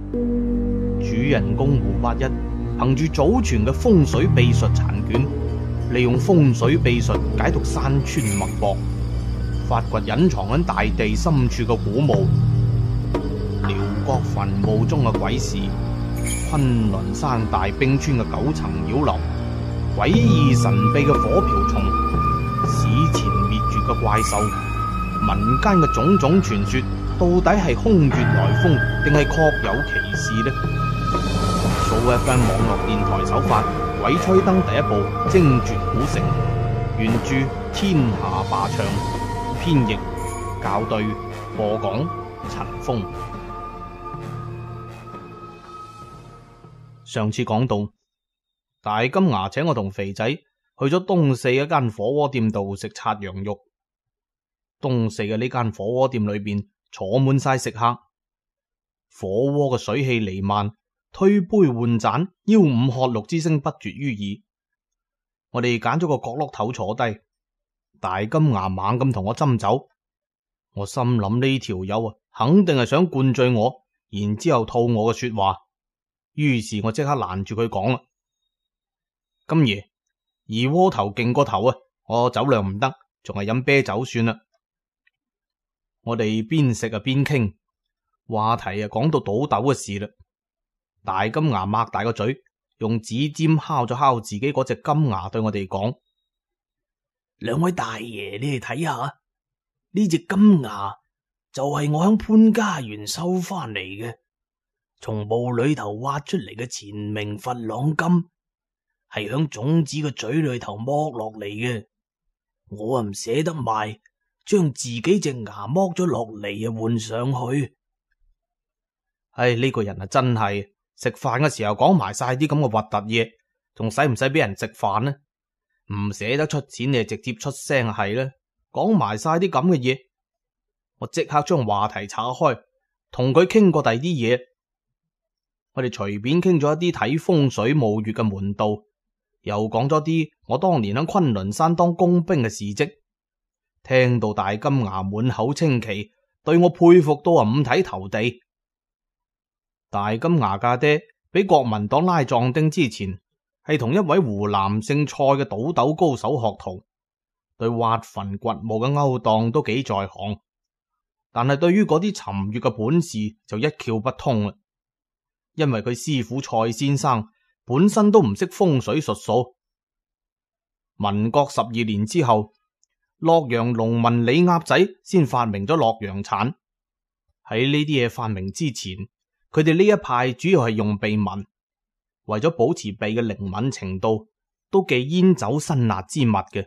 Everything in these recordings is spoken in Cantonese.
主人公胡八一憑住祖傳嘅風水秘術殘卷，利用風水秘術解讀山川脈搏，發掘隱藏喺大地深處嘅古墓、遼國墳墓中嘅鬼事、昆崙山大冰川嘅9層妖樓、詭異神秘嘅火瓢蟲、史前滅絕嘅怪獸、民間嘅種種傳說，到底係空穴來風定係確有其事呢？SooFM 網絡電台首發《鬼吹燈》第一部《精絕古城》，原著天下霸唱，編譯校對，播講陳峰。上次講到，大金牙請我同肥仔去咗東四一間火鍋店度食涮羊肉。東四嘅呢間火鍋店裏邊坐滿晒食客，火鍋嘅水氣彌漫，推杯換盞，吆五喝六之聲不絕於耳。我哋揀咗個角落頭坐低，大金牙猛咁同我斟酒。我心諗呢條友啊，肯定係想灌醉我，然之後套我嘅說話。於是我即刻攔住佢講啦：金爺，二鍋頭勁過頭啊，我酒量唔得，仲係飲啤酒算啦。我哋邊食啊邊傾，話題啊講到倒豆嘅事啦。大金牙擘大個嘴，用指尖敲咗敲自己嗰隻金牙，對我哋講：兩位大爺，你哋睇下呢隻金牙，就係我響潘家園收翻嚟嘅，從墓裏頭挖出嚟嘅前明佛朗金，係響種子嘅嘴裏頭剝落嚟嘅。我啊唔捨得賣，將自己隻牙剝咗落嚟啊換上去。唉，呢個人啊真係食飯嘅時候講埋晒啲咁嘅核突嘢，仲使唔使俾人食飯呢？唔捨得出錢，你就直接出聲係啦。講埋晒啲咁嘅嘢，我即刻將話題岔開，同佢傾過第二啲嘢。我哋隨便傾咗一啲睇風水墓穴嘅門道，又講咗啲我當年喺昆崙山當工兵嘅事跡。聽到大金牙滿口稱奇，對我佩服到啊五體投地。大金牙家爹俾國民黨拉壯丁之前，係同一位湖南姓蔡嘅倒斗高手學徒，對挖墳掘墓嘅勾當都幾在行，但係對於嗰啲尋穴嘅本事就一竅不通啦。因為佢師傅蔡先生本身都唔識風水術數。民國12年之後，洛陽農民李鴨仔先發明咗洛陽鏟。喺呢啲嘢發明之前，佢哋呢一派主要係用鼻紋，為咗保持鼻嘅靈敏程度，都忌煙酒辛辣之物嘅。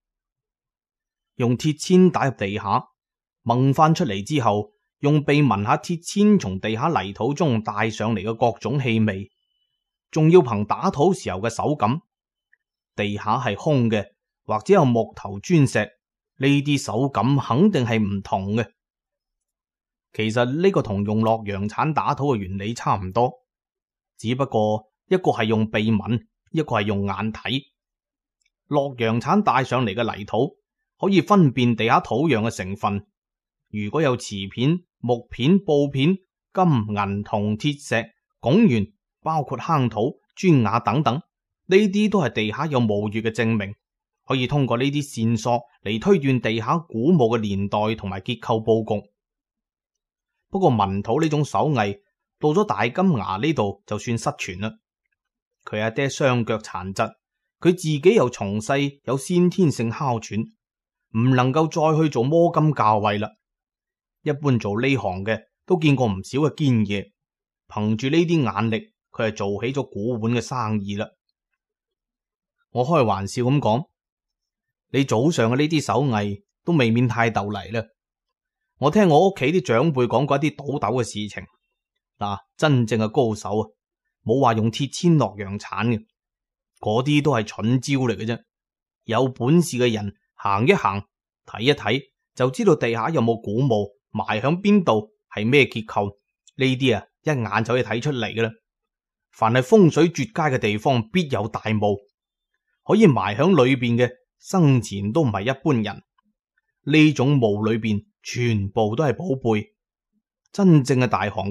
用鐵籤打入地下，掹翻出嚟之後，用鼻聞下鐵籤從地下泥土中帶上嚟嘅各種氣味，仲要憑打土時候嘅手感，地下係空嘅或者有木頭磚石，呢啲手感肯定係唔同嘅。其實呢個同用洛陽鏟打土嘅原理差唔多，只不過一個係用鼻聞，一個係用眼睇。洛陽鏟帶上嚟嘅泥土可以分辨地下土壤嘅成分，如果有瓷片、木片、布片、金銀銅鐵石、拱圓，包括坑土、磚瓦等等，呢啲都係地下有墓穴嘅證明，可以通過呢啲線索嚟推斷地下古墓嘅年代同埋結構佈局。不過文土呢種手藝到咗大金牙呢度就算失傳啦。佢阿爹雙腳殘疾，佢自己又從細有先天性哮喘，唔能夠再去做摸金校尉啦。一般做呢行嘅都見過唔少嘅堅嘢，憑住呢啲眼力，佢係做起咗古玩嘅生意啦。我開玩笑咁講，你早上嘅呢啲手藝都未免太逗嚟啦。我聽我屋企啲長輩講過一啲倒斗嘅事情，嗱，真正嘅高手啊，冇話用鐵籤洛陽鏟嘅，嗰啲都係蠢招嚟嘅啫。有本事嘅人行一行睇一睇，就知道地下有冇古墓，埋響邊度，係咩結構，呢啲啊一眼就可以睇出嚟噶啦。凡係風水絕佳嘅地方，必有大墓，可以埋響裏邊嘅，生前都唔係一般人。呢種墓裏邊全部都係寶貝，真正嘅大行家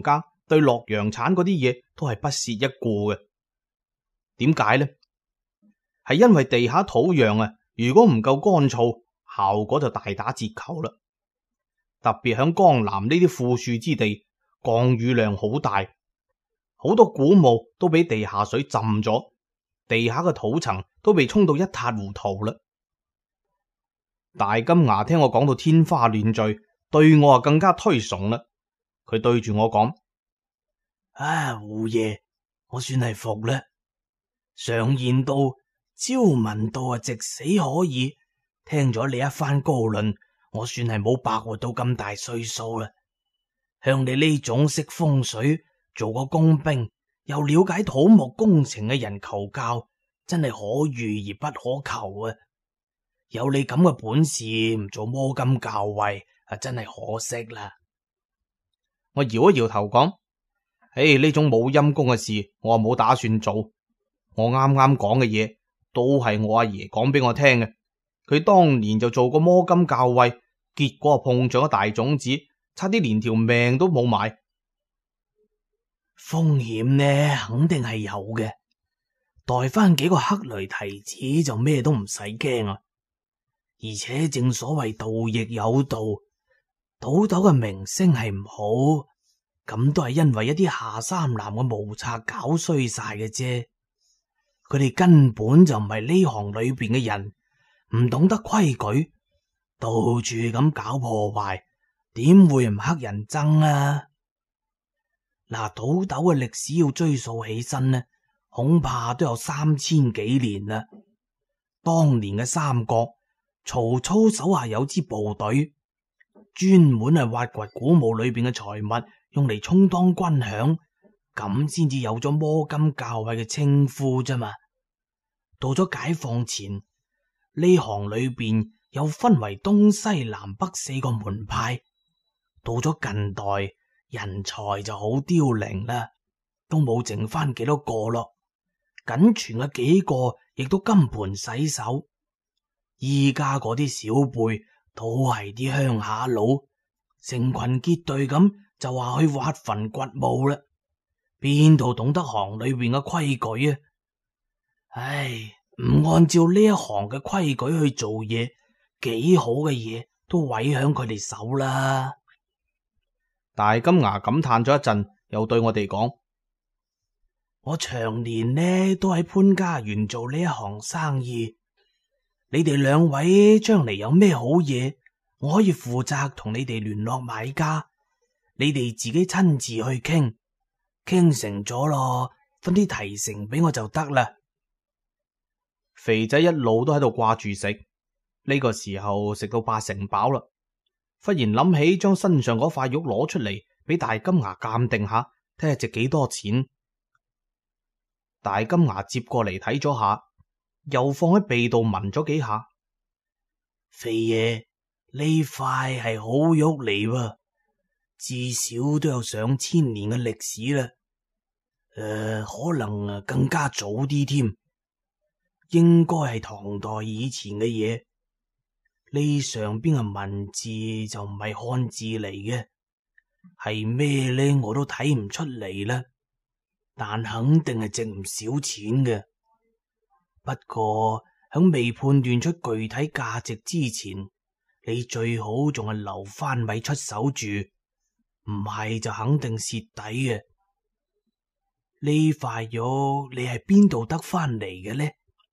對洛陽產嗰啲嘢都係不屑一顧嘅。點解呢？係因為地下土壤啊，如果唔夠乾燥，效果就大打折扣啦。特別響江南呢啲富庶之地，降雨量好大，好多古墓都俾地下水浸咗，地下嘅土層都被沖到一塌糊塗啦。大金牙聽我講到天花亂墜，對我啊更加推崇啦。佢對住我講： 胡爺，我算係服啦。常言道，朝聞道啊，夕死可以。聽咗你一番高論，我算係冇白活到咁大歲數啦。向你呢種識風水、做過工兵又了解土木工程嘅人求教，真係可遇而不可求啊！有你咁嘅本事，唔做摩金校尉啊，真係可惜啦。 我搖一搖頭講：呢種冇陰功嘅事，我冇打算做。我啱啱講嘅嘢都係我阿爺講俾我聽嘅。佢當年就做過摩金校尉，結果碰上咗大種子，差啲連條命都冇埋。 風險呢，肯定係有嘅。帶翻幾個黑雷提子就咩都唔使驚啊！而且正所謂道亦有道，土豆嘅名聲係唔好，咁都係因為一啲下三濫嘅無策搞衰晒嘅啫。佢哋根本就唔係呢行裏邊嘅人，唔懂得規矩，到處咁搞破壞，點會唔黑人憎啊？嗱，土豆嘅歷史要追溯起身呢，恐怕都有3000幾年啦。當年嘅三國，曹操手下有支部隊，專門係挖掘古墓裏邊嘅財物，用嚟充當軍餉，咁先至有咗摩金校尉嘅稱呼啫嘛。到咗解放前，呢行裏邊又分為東西南北4個門派。到咗近代，人才就好凋零啦，都冇剩翻幾多個咯。僅存嘅幾個亦都金盆洗手。依家嗰啲小輩都係啲鄉下佬，成群結隊咁就話去挖墳掘墓啦，邊度懂得行裏邊嘅規矩啊？唉，唔按照呢一行嘅規矩去做嘢，幾好嘅嘢都毀響佢哋手啦。 大金牙感嘆咗一陣，又對我哋講： 我長年呢都喺潘家園做呢一行生意，你哋兩位將嚟有咩好嘢，我可以負責同你哋聯絡買家，你哋自己親自去傾，傾成咗咯，分啲提成俾我就得啦。 肥仔一路都喺度掛住食，呢個時候食到8成飽啦，忽然諗起將身上嗰塊玉攞出嚟俾大金牙鑑定下，睇下值幾多錢。大金牙接過嚟睇咗下，又放喺鼻度聞咗幾下。 肥爺，呢塊係好玉嚟喎，至少都有上千年嘅歷史啦。可能更加早啲添。應該係唐代以前嘅嘢，呢上邊嘅文字就唔係漢字嚟嘅，係咩呢？我都睇唔出嚟啦，但肯定係值唔少錢嘅。不過響未判斷出具體價值之前，你最好仲係留翻位出手住，唔係就肯定蝕底嘅。呢塊玉你係邊度得翻嚟嘅呢？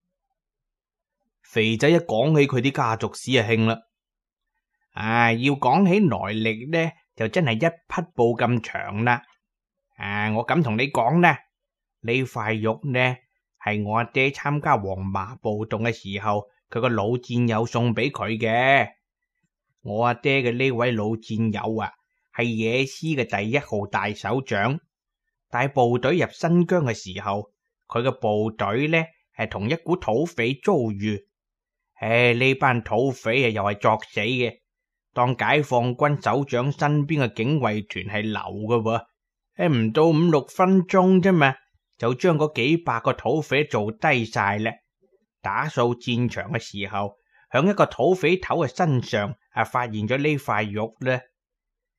肥仔一講起佢啲家族史就興啦，要講起來歷呢，就真係一匹布咁長啦。我咁同你講呢，呢塊玉呢係我阿爹參加黃麻暴動嘅時候，佢個老戰友送俾佢嘅。我阿爹嘅呢位老戰友啊，係野師嘅第1號大首長，帶部隊入新疆嘅時候，佢嘅部隊呢係同一股土匪遭遇。呢班土匪又係作死嘅，當解放軍首長身邊嘅警衛團係流嘅喎，唔到5-6分鐘啫嘛，就將嗰幾百個土匪做低晒啦。打掃戰場嘅時候，響一個土匪頭嘅身上發現咗呢塊玉咧，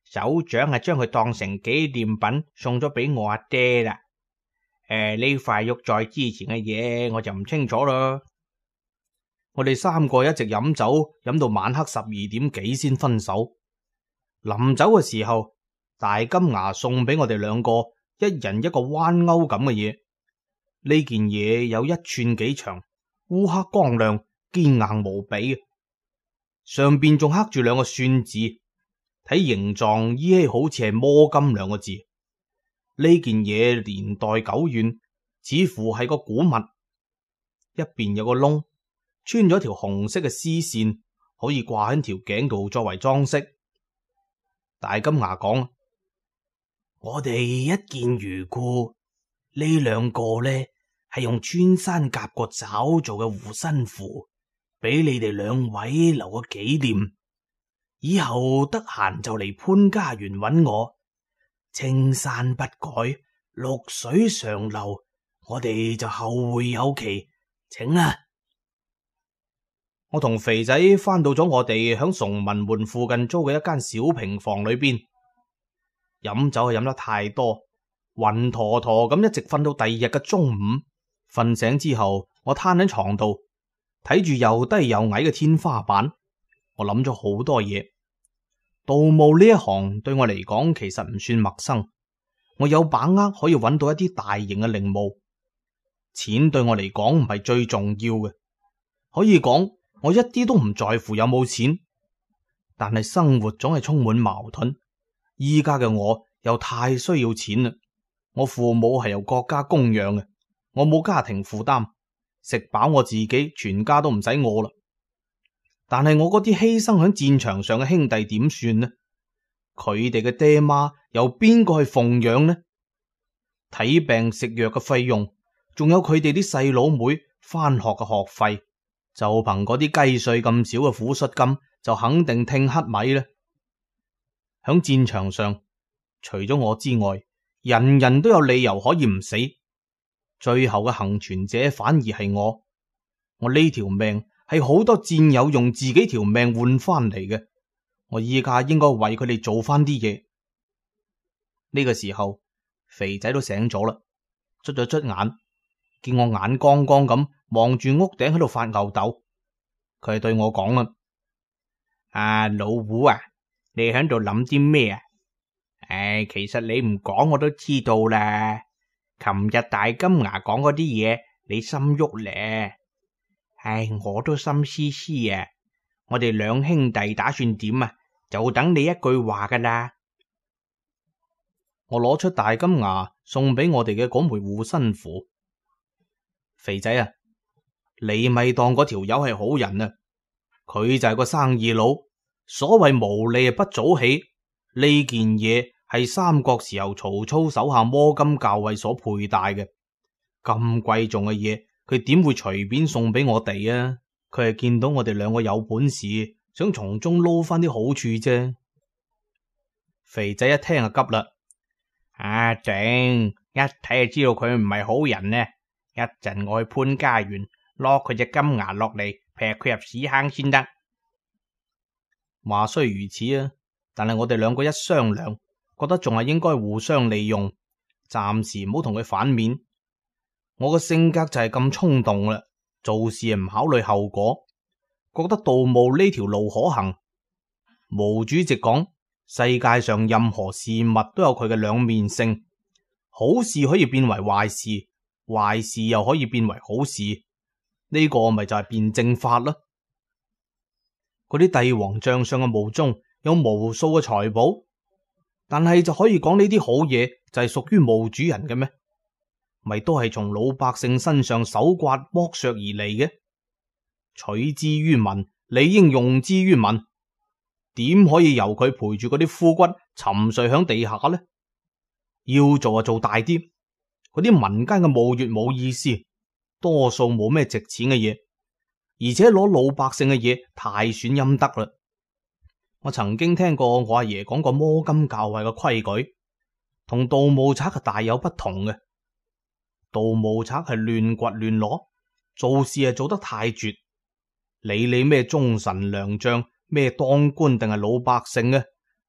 首長係將佢當成紀念品送咗俾我阿爹啦。呢塊玉在之前嘅嘢我就唔清楚啦。我哋三個一直飲酒，飲到晚黑12點幾先分手。臨走嘅時候，大金牙送俾我哋兩個一人一個彎鈎咁嘅嘢。呢件嘢有1寸幾長，烏黑光亮，堅硬無比，上邊仲刻住2個算字，睇形狀依稀好似係摸金2個字。呢件嘢年代久遠，似乎係個古物，一邊有個窿，穿咗條紅色嘅絲線，可以掛喺條頸度作為裝飾。大金牙講： 我哋一見如故，呢2個呢係用穿山甲個爪做嘅護身符，俾你哋2位留個紀念。以後得閒就嚟潘家園揾我，青山不改，綠水長流，我哋就後會有期，請啦。 我同肥仔翻到咗我哋響崇文門附近租嘅一間小平房裏邊，飲酒係飲得太多，暈陀陀咁一直瞓到第2日嘅中午。瞓醒之後，我攤喺床度睇住又低又矮嘅天花板，我諗咗好多嘢。盜墓呢一行對我嚟講其實唔算陌生，我有把握可以揾到一啲大型嘅陵墓。錢對我嚟講唔係最重要嘅，可以講我一啲都唔在乎有冇錢，但係生活總係充滿矛盾。依家嘅我又太需要錢啦，我父母係由國家供養嘅，我冇家庭負擔，食飽我自己，全家都唔使我啦。但係我嗰啲犧牲喺戰場上嘅兄弟點算呢？佢哋嘅爹媽由邊個去奉養呢？睇病食藥嘅費用，仲有佢哋啲細佬妹翻學嘅學費，就憑嗰啲雞碎咁少嘅撫恤金，就肯定聽乞米呢？響戰場上，除咗我之外，人人都有理由可以唔死，最後嘅幸存者反而係我。我呢條命係好多戰友用自己條命換翻嚟嘅，我依家應該為佢哋做翻啲嘢。呢個時候，肥仔都醒咗啦，捽咗捽眼，見我眼光光咁望住屋頂喺度發吽哣，佢係對我講啦：老胡啊，你喺度諗啲咩啊？其實你唔講我都知道啦。琴日大金牙講嗰啲嘢，你心喐咧。我都心思思啊。我哋2兄弟打算點啊？就等你一句話噶啦。我攞出大金牙送俾我哋嘅嗰枚護身符。肥仔啊，你咪當嗰條友係好人啊，佢就係個生意佬。所謂無利不早起，呢件嘢係三國時候曹操手下摩金校尉所佩戴嘅，咁貴重嘅嘢，佢點會隨便送俾我哋啊？佢係見到我哋2個有本事，想從中撈翻啲好處啫。肥仔一聽就急啦，正，一睇就知道佢唔係好人呢。一陣我去潘家園攞佢隻金牙落嚟，劈佢入屎坑先得。話雖如此啊，但係我哋2個一商量，覺得仲係應該互相利用，暫時唔好同佢反面。我個性格就係咁衝動啦，做事唔考慮後果，覺得盜墓呢條路可行。毛主席講，世界上任何事物都有佢嘅2面性，好事可以變為壞事，壞事又可以變為好事，呢個咪就係辯證法啦。嗰啲帝王將相嘅墓中有無數嘅財寶，但係就可以講呢啲好嘢就係屬於墓主人嘅咩？咪都係從老百姓身上搜刮剝削而嚟嘅，取之於民，理應用之於民，點可以由佢陪住嗰啲枯骨沉睡響地下呢？要做就做大啲，嗰啲民間嘅墓穴冇意思，多數冇咩值錢嘅嘢，而且攞老百姓嘅嘢太損陰德啦。我曾經聽過我阿爺講過摩金校尉嘅規矩，同盜墓賊係大有不同嘅。盜墓賊係亂掘亂攞，做事係做得太絕，理你咩忠臣良將，咩當官定係老百姓嘅，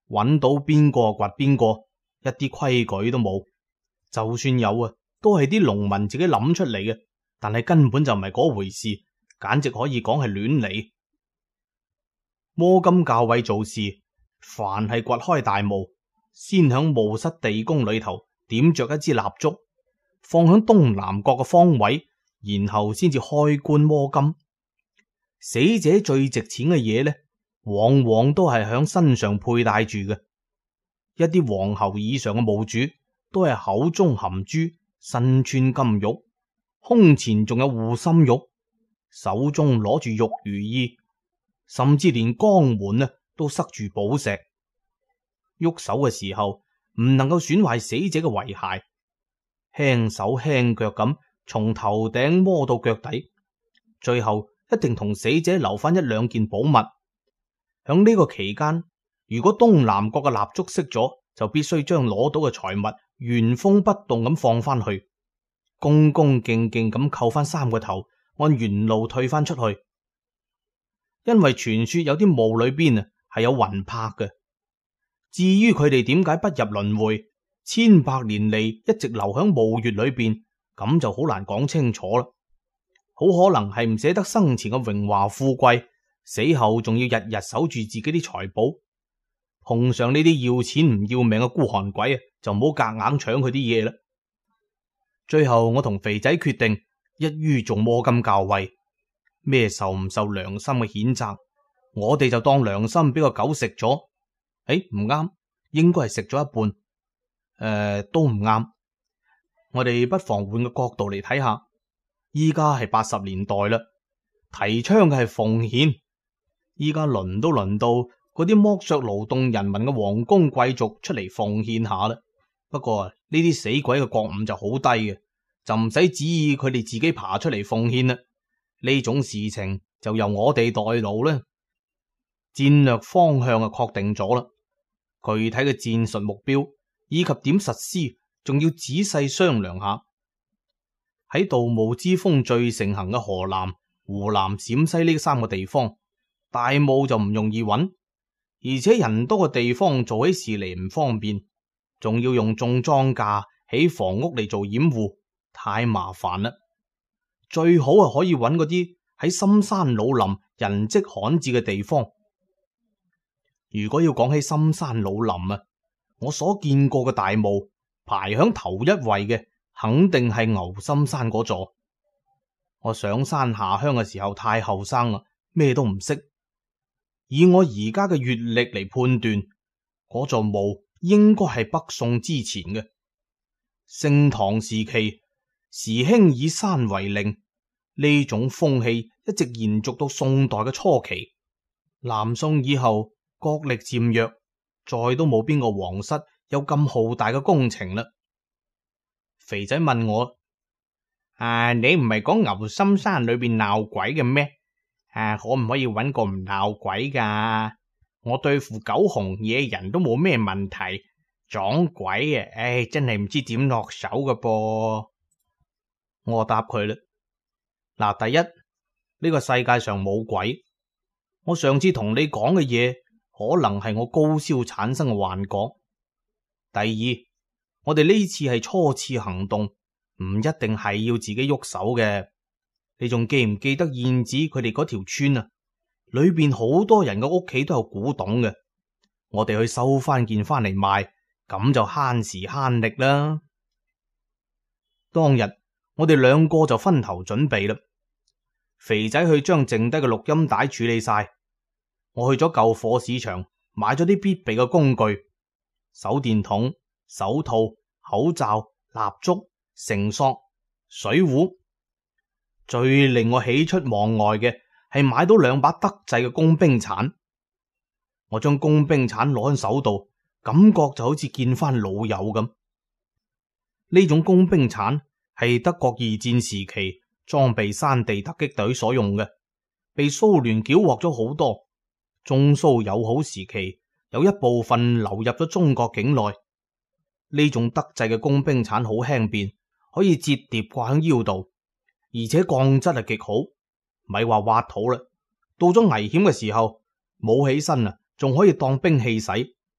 揾到邊個掘邊個，一啲規矩都冇。就算有啊，都係啲農民自己諗出嚟嘅，但係根本就唔係嗰回事，簡直可以講係亂嚟。摩金校尉做事，凡係掘開大墓，先響墓室地宮裏頭點着一支蠟燭，放響東南角嘅方位，然後先至開棺摸金。死者最值錢嘅嘢呢，往往都係響身上佩戴住嘅。一啲皇侯以上嘅墓主都係口中含珠，身穿金玉，胸前仲有護心玉，手中攞住玉如意，甚至連肛門呢都塞住寶石。喐手嘅時候唔能夠損壞死者嘅遺骸，輕手輕腳咁從頭頂摸到腳底，最後一定同死者留翻一兩件寶物。響呢個期間，如果東南角嘅蠟燭熄咗，就必須將攞到嘅財物原封不動咁放翻去，恭恭敬敬咁叩翻3個頭，按原路退翻出去。因為傳說有啲墓裏邊係有魂魄嘅。至於佢哋點解不入輪迴，千百年嚟一直留響墓穴裏邊，咁就好難講清楚啦。好可能係唔捨得生前嘅榮華富貴，死後仲要日日守住自己啲財寶。碰上呢啲要錢唔要命嘅孤寒鬼啊，就唔好夾硬搶佢啲嘢啦。最後我同肥仔決定一於做摩金校尉，咩受唔受良心嘅譴責，我哋就當良心俾個狗食咗。唔啱，應該係食咗一半。都唔啱。我哋不妨換個角度嚟睇下，依家係80年代啦，提倡嘅係奉獻。依家輪都輪到嗰啲剝削勞動人民嘅皇宮貴族出嚟奉獻下啦。不過呢啲死鬼嘅覺悟就好低嘅，就唔使指意佢哋自己爬出嚟奉獻啦。呢種事情就由我哋代勞啦。戰略方向啊確定咗啦，具體嘅戰術目標以及點實施，仲要仔細商量下。喺盜墓之風最盛行嘅河南、湖南、陝西呢3個地方，大墓就唔容易揾，而且人多嘅地方做起事嚟唔方便，仲要用種莊稼起房屋嚟做掩護，太麻煩啦。最好係可以揾嗰啲喺深山老林、人跡罕至嘅地方。如果要講起深山老林啊，我所見過嘅大墓排響頭一位嘅，肯定係牛心山嗰座。我上山下鄉嘅時候太後生啦，咩都唔識。以我而家嘅閱歷嚟判斷，嗰座墓應該係北宋之前嘅。盛唐時期，時興以山為陵，呢種風氣一直延續到宋代嘅初期。南宋以後，國力漸弱，再都冇邊個皇室有咁浩大嘅工程啦。肥仔問我：你唔係講牛心山裏邊鬧鬼嘅咩？可唔可以揾個唔鬧鬼噶？我對付狗熊野人都冇咩問題，撞鬼啊，真係唔知點落手噶噃。我答佢啦，嗱，第一，呢個世界上冇鬼。我上次同你講嘅嘢，可能係我高燒產生嘅幻覺。第二，我哋呢次係初次行動，唔一定係要自己喐手嘅。你仲記唔記得燕子佢哋嗰條村啊？裏邊好多人嘅屋企都有古董嘅，我哋去收翻件翻嚟賣，咁就慳時慳力啦。當日我哋2個就分頭準備啦。肥仔去將剩低嘅錄音帶處理晒，我去咗舊貨市場買咗啲必備嘅工具：手電筒、手套、口罩、蠟燭、繩索、水壺。最令我喜出望外嘅係買到2把德製嘅工兵鏟。我將工兵鏟攞喺手度，感覺就好似見翻老友咁。呢種工兵鏟係德國2戰時期裝備山地突擊隊所用嘅，被蘇聯繳獲咗好多。中蘇友好時期有一部分流入咗中國境內。呢種德製嘅工兵鏟好輕便，可以折疊掛喺腰度。而且鋼質係極好，咪話挖土啦。到咗危險嘅時候，冇起身啊，仲可以當兵器使，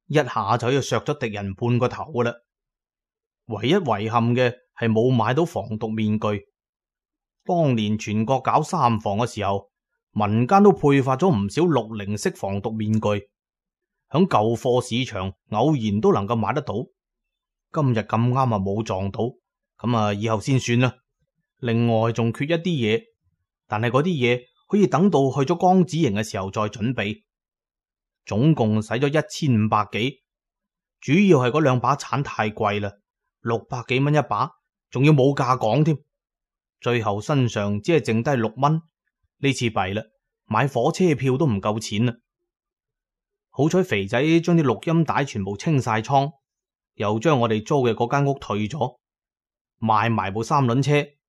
一下就要削咗敵人半個頭㗎啦。唯一遺憾嘅係冇買到防毒面具。當年全國搞三防嘅時候，民間都配發咗唔少60式防毒面具，響舊貨市場偶然都能夠買得到。今日咁啱啊冇撞到，咁啊以後先算啦。另外仲缺一啲嘢，但係嗰啲嘢可以等到去咗江子營嘅時候再準備。總共使咗1500幾，主要係嗰兩把鏟太貴啦，600幾蚊一把，仲要冇價講添。最後身上只係剩低6蚊，呢次弊啦，買火車票都唔夠錢啦。好彩肥仔將啲錄音帶全部清晒倉，又將我哋租嘅嗰間屋退咗，賣埋部三輪車，